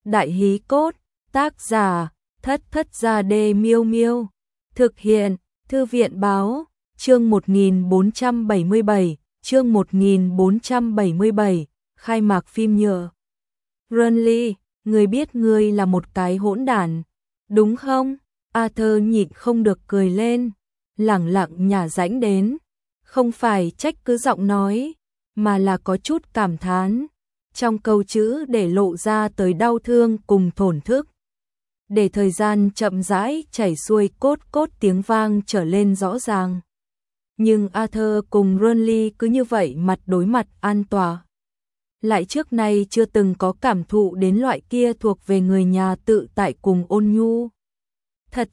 Đại hí cốt, tác giả, Thất Thất Gia Đê Miêu Miêu. Thực hiện, Thư viện báo, chương 1477, chương 1477, khai mạc phim nhựa. Renly, người biết ngươi là một cái hỗn đản, đúng không? Arthur nhịn không được cười lên, lẳng lặng nhả rãnh đến, không phải trách cứ giọng nói, mà là có chút cảm thán, trong câu chữ để lộ ra tới đau thương cùng thổn thức. Để thời gian chậm rãi chảy xuôi, cốt cốt tiếng vang trở lên rõ ràng. Nhưng Arthur cùng Renly cứ như vậy mặt đối mặt an tòa. Lại trước nay chưa từng có cảm thụ đến loại kia thuộc về người nhà tự tại cùng ôn nhu. Thật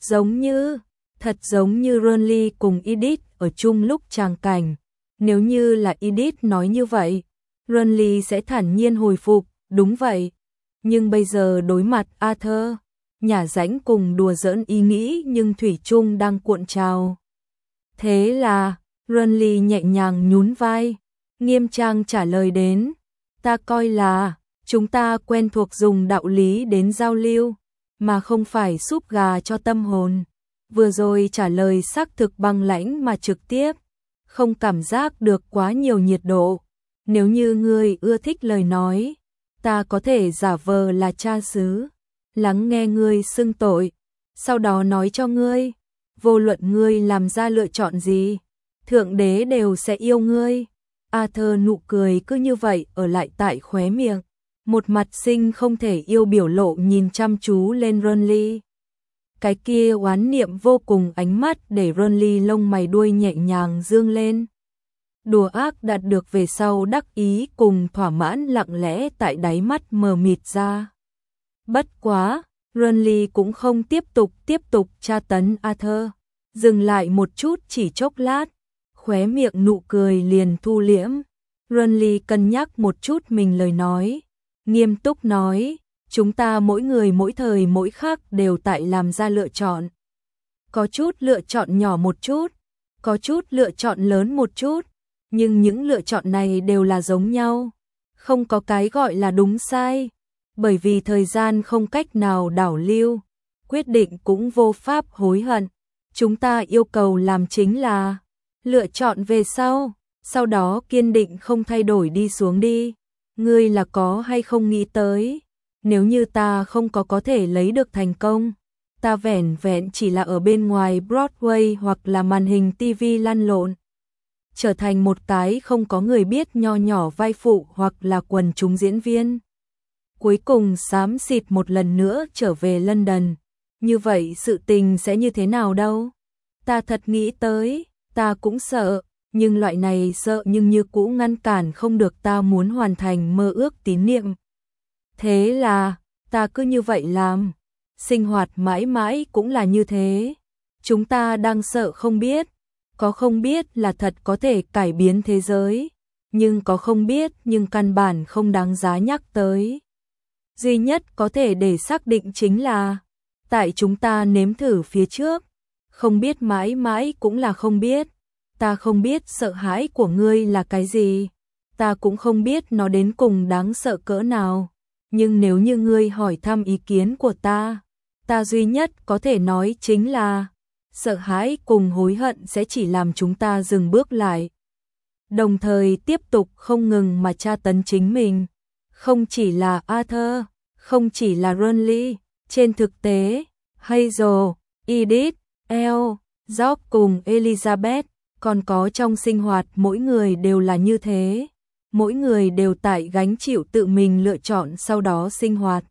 giống như Renly cùng Edith ở chung lúc tràng cảnh. Nếu như là Edith nói như vậy, Renly sẽ thản nhiên hồi phục, đúng vậy. Nhưng bây giờ đối mặt Arthur, nhả rãnh cùng đùa giỡn ý nghĩ nhưng thủy chung đang cuộn trào. Thế là, Renly nhẹ nhàng nhún vai, nghiêm trang trả lời đến, ta coi là, chúng ta quen thuộc dùng đạo lý đến giao lưu, mà không phải súp gà cho tâm hồn. Vừa rồi trả lời xác thực băng lãnh mà trực tiếp, không cảm giác được quá nhiều nhiệt độ. Nếu như ngươi ưa thích lời nói, ta có thể giả vờ là cha xứ, lắng nghe ngươi xưng tội, sau đó nói cho ngươi, vô luận ngươi làm ra lựa chọn gì, Thượng Đế đều sẽ yêu ngươi. Arthur nụ cười cứ như vậy ở lại tại khóe miệng, một mặt sinh không thể yêu biểu lộ nhìn chăm chú lên Renly. Cái kia oán niệm vô cùng ánh mắt để Renly lông mày đuôi nhẹ nhàng dương lên. Đùa ác đạt được về sau đắc ý cùng thỏa mãn lặng lẽ tại đáy mắt mờ mịt ra. Bất quá, Renly cũng không tiếp tục tra tấn Arthur, dừng lại một chút chỉ chốc lát, khóe miệng nụ cười liền thu liễm. Renly cân nhắc một chút mình lời nói, nghiêm túc nói, chúng ta mỗi người mỗi thời mỗi khắc đều tại làm ra lựa chọn. Có chút lựa chọn nhỏ một chút, có chút lựa chọn lớn một chút, nhưng những lựa chọn này đều là giống nhau, không có cái gọi là đúng sai, bởi vì thời gian không cách nào đảo lưu, quyết định cũng vô pháp hối hận. Chúng ta yêu cầu làm chính là lựa chọn về sau đó kiên định không thay đổi đi xuống đi. Ngươi là có hay không nghĩ tới, nếu như ta không có thể lấy được thành công, ta vẻn vẹn chỉ là ở bên ngoài Broadway hoặc là màn hình TV lăn lộn, trở thành một cái không có người biết nho nhỏ vai phụ hoặc là quần chúng diễn viên. Cuối cùng xám xịt một lần nữa trở về London, như vậy sự tình sẽ như thế nào đâu? Ta thật nghĩ tới, ta cũng sợ, nhưng loại này sợ nhưng như cũ ngăn cản không được ta muốn hoàn thành mơ ước tín niệm. Thế là, ta cứ như vậy làm, sinh hoạt mãi mãi cũng là như thế. Chúng ta đang sợ không biết, có không biết là thật có thể cải biến thế giới, nhưng có không biết nhưng căn bản không đáng giá nhắc tới. Duy nhất có thể để xác định chính là, tại chúng ta nếm thử phía trước, không biết mãi mãi cũng là không biết. Ta không biết sợ hãi của ngươi là cái gì, ta cũng không biết nó đến cùng đáng sợ cỡ nào, nhưng nếu như ngươi hỏi thăm ý kiến của ta duy nhất có thể nói chính là, sợ hãi cùng hối hận sẽ chỉ làm chúng ta dừng bước lại, đồng thời tiếp tục không ngừng mà tra tấn chính mình. Không chỉ là Arthur, không chỉ là Renly, trên thực tế, Hazel, Edith, Elle, George cùng Elizabeth, còn có trong sinh hoạt mỗi người đều là như thế, mỗi người đều tại gánh chịu tự mình lựa chọn sau đó sinh hoạt.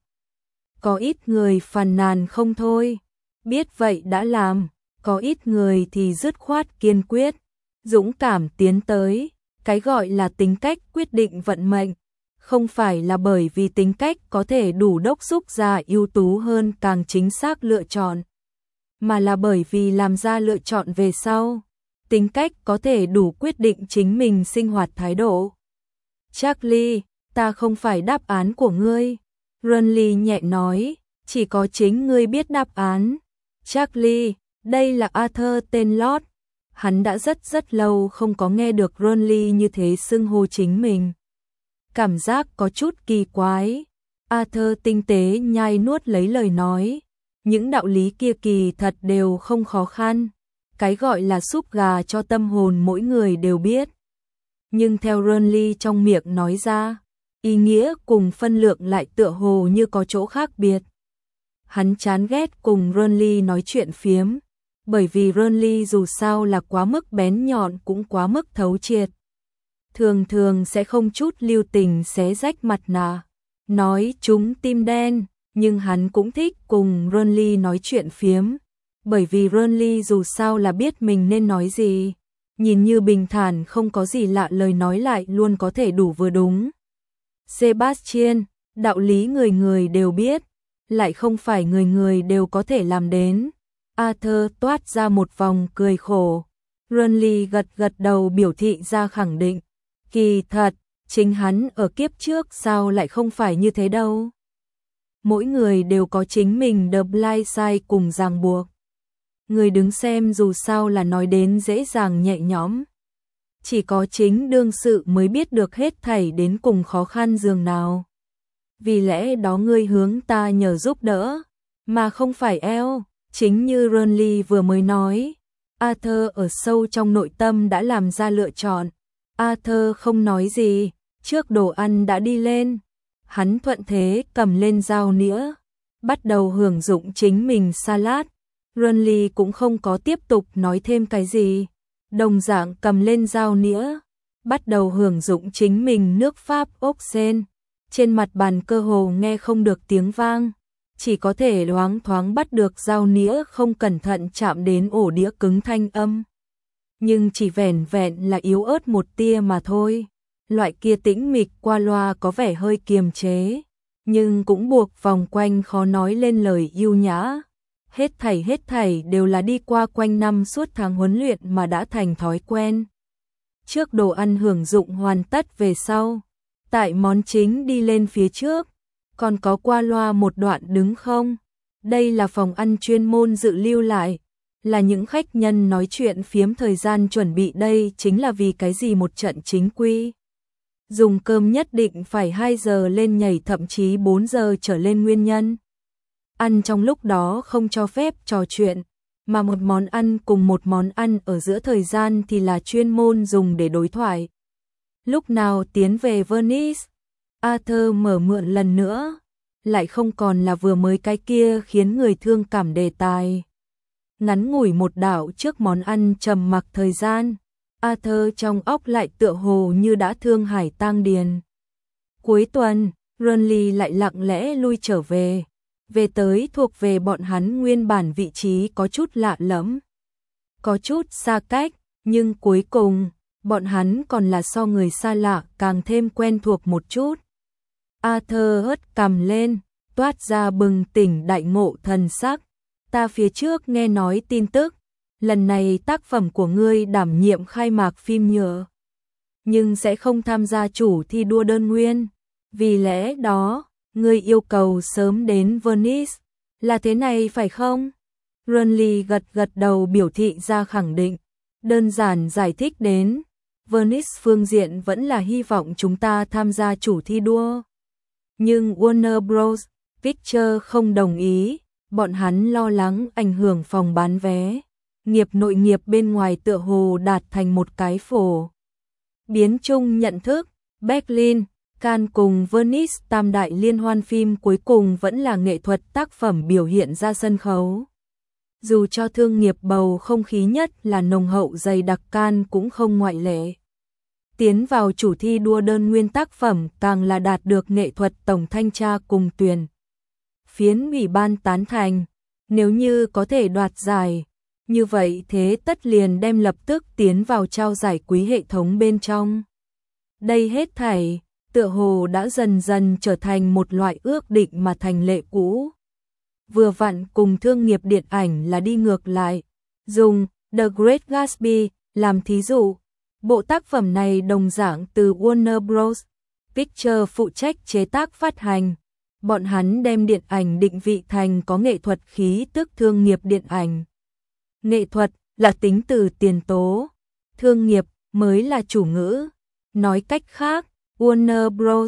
Có ít người phàn nàn không thôi, biết vậy đã làm, có ít người thì dứt khoát kiên quyết, dũng cảm tiến tới. Cái gọi là tính cách quyết định vận mệnh, không phải là bởi vì tính cách có thể đủ đốc thúc ra ưu tú hơn càng chính xác lựa chọn, mà là bởi vì làm ra lựa chọn về sau, tính cách có thể đủ quyết định chính mình sinh hoạt thái độ. Charlie, ta không phải đáp án của ngươi, Renly nhẹ nói, chỉ có chính ngươi biết đáp án. Charlie, đây là Arthur tên Lord. Hắn đã rất lâu không có nghe được Renly như thế xưng hô chính mình. Cảm giác có chút kỳ quái. Arthur tinh tế nhai nuốt lấy lời nói. Những đạo lý kia kỳ thật đều không khó khăn. Cái gọi là súp gà cho tâm hồn mỗi người đều biết. Nhưng theo Renly trong miệng nói ra, ý nghĩa cùng phân lượng lại tựa hồ như có chỗ khác biệt. Hắn chán ghét cùng Renly nói chuyện phiếm, bởi vì Renly dù sao là quá mức bén nhọn cũng quá mức thấu triệt. Thường thường sẽ không chút lưu tình xé rách mặt nạ, nói chúng tim đen, nhưng hắn cũng thích cùng Renly nói chuyện phiếm, bởi vì Renly dù sao là biết mình nên nói gì. Nhìn như bình thản không có gì lạ lời nói lại luôn có thể đủ vừa đúng. Sebastian, đạo lý người người đều biết, lại không phải người người đều có thể làm đến. Arthur toát ra một vòng cười khổ. Renly gật gật đầu biểu thị ra khẳng định. Kỳ thật, chính hắn ở kiếp trước sao lại không phải như thế đâu. Mỗi người đều có chính mình The Blind Side cùng ràng buộc. Người đứng xem dù sao là nói đến dễ dàng nhẹ nhõm. Chỉ có chính đương sự mới biết được hết thảy đến cùng khó khăn dường nào. Vì lẽ đó ngươi hướng ta nhờ giúp đỡ, mà không phải eo, chính như Renly vừa mới nói. Arthur ở sâu trong nội tâm đã làm ra lựa chọn. Arthur không nói gì, trước đồ ăn đã đi lên. Hắn thuận thế cầm lên dao nĩa, bắt đầu hưởng dụng chính mình salad. Renly cũng không có tiếp tục nói thêm cái gì, đồng dạng cầm lên dao nĩa, bắt đầu hưởng dụng chính mình nước Pháp ốc sen. Trên mặt bàn cơ hồ nghe không được tiếng vang, chỉ có thể loáng thoáng bắt được dao nĩa không cẩn thận chạm đến ổ đĩa cứng thanh âm. Nhưng chỉ vẻn vẹn là yếu ớt một tia mà thôi, loại kia tĩnh mịch qua loa có vẻ hơi kiềm chế, nhưng cũng buộc vòng quanh khó nói lên lời yêu nhã. Hết thảy đều là đi qua quanh năm suốt tháng huấn luyện mà đã thành thói quen. Trước đồ ăn hưởng dụng hoàn tất về sau, tại món chính đi lên phía trước, còn có qua loa một đoạn đứng không? Đây là phòng ăn chuyên môn dự lưu lại, là những khách nhân nói chuyện phiếm thời gian chuẩn bị đây chính là vì cái gì một trận chính quy. Dùng cơm nhất định phải 2 giờ lên nhảy thậm chí 4 giờ trở lên nguyên nhân. Ăn trong lúc đó không cho phép trò chuyện, mà một món ăn cùng một món ăn ở giữa thời gian thì là chuyên môn dùng để đối thoại. Lúc nào tiến về Venice, Arthur mở mượn lần nữa, lại không còn là vừa mới cái kia khiến người thương cảm đề tài. Ngắn ngủi một đảo trước món ăn trầm mặc thời gian, Arthur trong óc lại tựa hồ như đã thương hải tang điền. Cuối tuần, Renly lại lặng lẽ lui trở về. Về tới thuộc về bọn hắn nguyên bản vị trí có chút lạ lẫm, có chút xa cách, nhưng cuối cùng, bọn hắn còn là so người xa lạ càng thêm quen thuộc một chút. Arthur hất cằm lên, toát ra bừng tỉnh đại ngộ thần sắc. Ta phía trước nghe nói tin tức, lần này tác phẩm của ngươi đảm nhiệm khai mạc phim nhựa, nhưng sẽ không tham gia chủ thi đua đơn nguyên. Vì lẽ đó, ngươi yêu cầu sớm đến Venice, là thế này phải không? Renly gật gật đầu biểu thị ra khẳng định, đơn giản giải thích đến, Venice phương diện vẫn là hy vọng chúng ta tham gia chủ thi đua. Nhưng Warner Bros. Pictures không đồng ý, bọn hắn lo lắng ảnh hưởng phòng bán vé. Nghiệp nội nghiệp bên ngoài tựa hồ đạt thành một cái phổ biến chung nhận thức, Berlin, Cannes cùng Venice tam đại liên hoan phim cuối cùng vẫn là nghệ thuật tác phẩm biểu hiện ra sân khấu. Dù cho thương nghiệp bầu không khí nhất là nồng hậu dày đặc, Cannes cũng không ngoại lệ. Tiến vào chủ thi đua đơn nguyên tác phẩm càng là đạt được nghệ thuật tổng thanh tra cùng tuyển phiến ủy ban tán thành. Nếu như có thể đoạt giải, như vậy thế tất liền đem lập tức tiến vào trao giải quý hệ thống bên trong. Đây hết thảy tựa hồ đã dần dần trở thành một loại ước định mà thành lệ cũ. Vừa vặn cùng thương nghiệp điện ảnh là đi ngược lại. Dùng The Great Gatsby làm thí dụ, bộ tác phẩm này đồng dạng từ Warner Bros. Pictures phụ trách chế tác phát hành. Bọn hắn đem điện ảnh định vị thành có nghệ thuật khí tức thương nghiệp điện ảnh. Nghệ thuật là tính từ tiền tố, thương nghiệp mới là chủ ngữ. Nói cách khác, Warner Bros.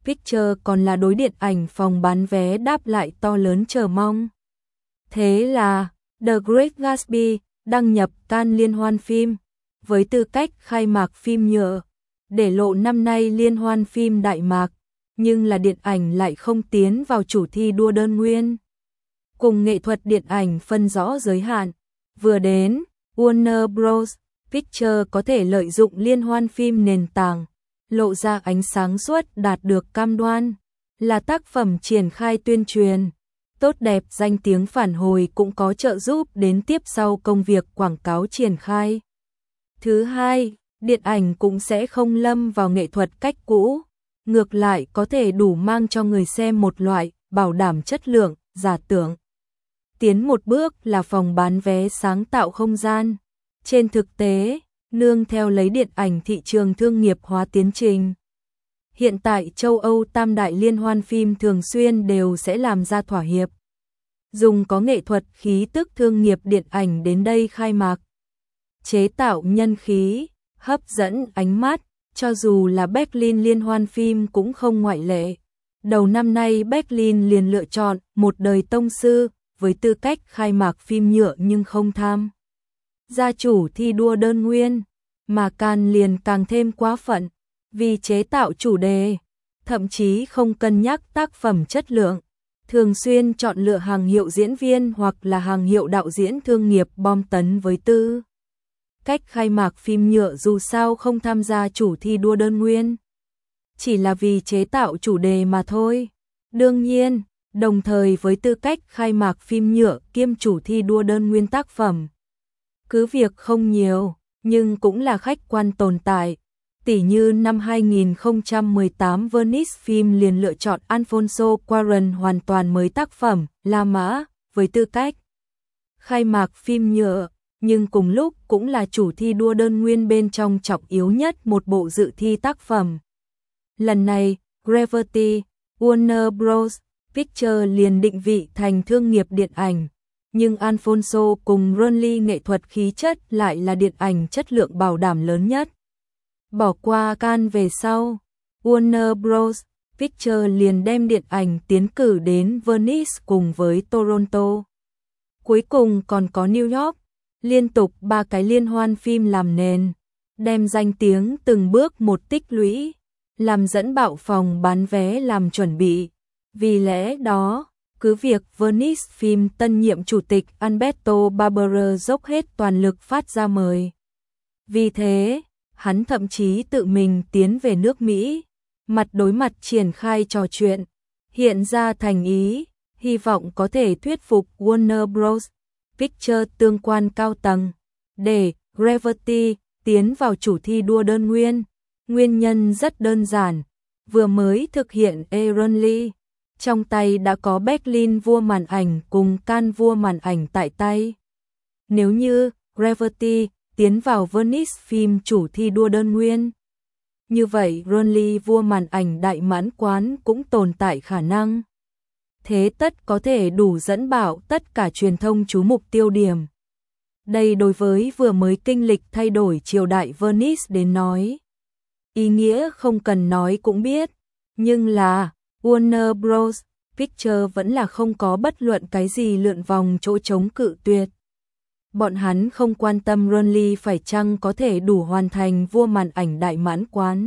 Pictures còn là đối điện ảnh phòng bán vé đáp lại to lớn chờ mong. Thế là The Great Gatsby đăng nhập Cannes liên hoan phim với tư cách khai mạc phim nhựa, để lộ năm nay liên hoan phim đại mạc, nhưng là điện ảnh lại không tiến vào chủ thi đua đơn nguyên. Cùng nghệ thuật điện ảnh phân rõ giới hạn, vừa đến, Warner Bros. Pictures có thể lợi dụng liên hoan phim nền tảng, lộ ra ánh sáng suốt đạt được cam đoan, là tác phẩm triển khai tuyên truyền. Tốt đẹp danh tiếng phản hồi cũng có trợ giúp đến tiếp sau công việc quảng cáo triển khai. Thứ hai, điện ảnh cũng sẽ không lâm vào nghệ thuật cách cũ, ngược lại có thể đủ mang cho người xem một loại bảo đảm chất lượng, giả tưởng. Tiến một bước là phòng bán vé sáng tạo không gian. Trên thực tế, nương theo lấy điện ảnh thị trường thương nghiệp hóa tiến trình. Hiện tại châu Âu tam đại liên hoan phim thường xuyên đều sẽ làm ra thỏa hiệp. Dùng có nghệ thuật khí tức thương nghiệp điện ảnh đến đây khai mạc. Chế tạo nhân khí, hấp dẫn ánh mắt, cho dù là Berlin liên hoan phim cũng không ngoại lệ. Đầu năm nay Berlin liền lựa chọn Một đời tông sư với tư cách khai mạc phim nhựa nhưng không tham gia chủ thi đua đơn nguyên, mà Cannes liền càng thêm quá phận, vì chế tạo chủ đề, thậm chí không cân nhắc tác phẩm chất lượng, thường xuyên chọn lựa hàng hiệu diễn viên hoặc là hàng hiệu đạo diễn thương nghiệp bom tấn với tư cách khai mạc phim nhựa dù sao không tham gia chủ thi đua đơn nguyên. Chỉ là vì chế tạo chủ đề mà thôi. Đương nhiên, đồng thời với tư cách khai mạc phim nhựa kiêm chủ thi đua đơn nguyên tác phẩm. Cứ việc không nhiều, nhưng cũng là khách quan tồn tại. Tỉ như năm 2018 Venice Film liền lựa chọn Alfonso Cuarón hoàn toàn mới tác phẩm La Mã với tư cách khai mạc phim nhựa, nhưng cùng lúc cũng là chủ thi đua đơn nguyên bên trong trọng yếu nhất một bộ dự thi tác phẩm. Lần này, Gravity, Warner Bros. Pictures liền định vị thành thương nghiệp điện ảnh, nhưng Alfonso cùng Ronly nghệ thuật khí chất lại là điện ảnh chất lượng bảo đảm lớn nhất. Bỏ qua Cannes về sau, Warner Bros. Pictures liền đem điện ảnh tiến cử đến Venice cùng với Toronto. Cuối cùng còn có New York, liên tục 3 cái liên hoan phim làm nền, đem danh tiếng từng bước một tích lũy, làm dẫn bạo phòng bán vé làm chuẩn bị. Vì lẽ đó, cứ việc Venice Film tân nhiệm chủ tịch Alberto Barbera dốc hết toàn lực phát ra mời. Vì thế, hắn thậm chí tự mình tiến về nước Mỹ, mặt đối mặt triển khai trò chuyện, hiện ra thành ý, hy vọng có thể thuyết phục Warner Bros. Pictures tương quan cao tầng, để Gravity tiến vào chủ thi đua đơn nguyên. Nguyên nhân rất đơn giản, vừa mới thực hiện Aaron Lee, trong tay đã có Berlin vua màn ảnh cùng Cannes vua màn ảnh tại tay. Nếu như Gravity tiến vào Venice Film chủ thi đua đơn nguyên, như vậy Ronly vua màn ảnh đại mãn quán cũng tồn tại khả năng. Thế tất có thể đủ dẫn bảo tất cả truyền thông chú mục tiêu điểm. Đây đối với vừa mới kinh lịch thay đổi triều đại Venice đến nói, ý nghĩa không cần nói cũng biết, nhưng là Warner Bros. Pictures vẫn là không có bất luận cái gì lượn vòng chỗ chống cự tuyệt. Bọn hắn không quan tâm Ronly phải chăng có thể đủ hoàn thành vua màn ảnh đại mãn quán.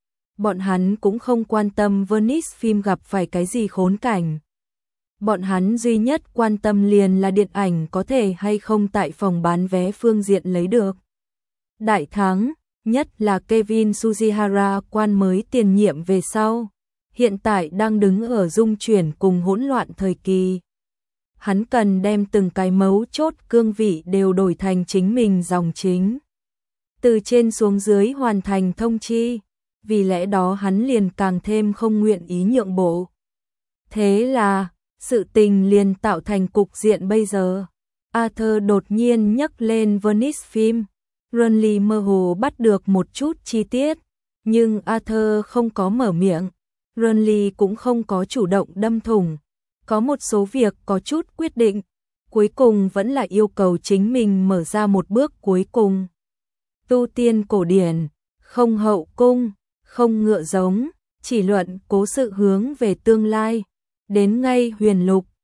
Bọn hắn cũng không quan tâm Venice Film gặp phải cái gì khốn cảnh. Bọn hắn duy nhất quan tâm liền là điện ảnh có thể hay không tại phòng bán vé phương diện lấy được đại thắng, nhất là Kevin Sujihara quan mới tiền nhiệm về sau, hiện tại đang đứng ở dung chuyển cùng hỗn loạn thời kỳ. Hắn cần đem từng cái mấu chốt cương vị đều đổi thành chính mình dòng chính. Từ trên xuống dưới hoàn thành thông chi, vì lẽ đó hắn liền càng thêm không nguyện ý nhượng bộ. Thế là, sự tình liền tạo thành cục diện bây giờ. Arthur đột nhiên nhắc lên Venice Film. Ronly mơ hồ bắt được một chút chi tiết, nhưng Arthur không có mở miệng. Ronly cũng không có chủ động đâm thủng. Có một số việc có chút quyết định, cuối cùng vẫn là yêu cầu chính mình mở ra một bước cuối cùng. Tu tiên cổ điển, không hậu cung, không ngựa giống, chỉ luận cố sự hướng về tương lai. Đến ngay huyền lục,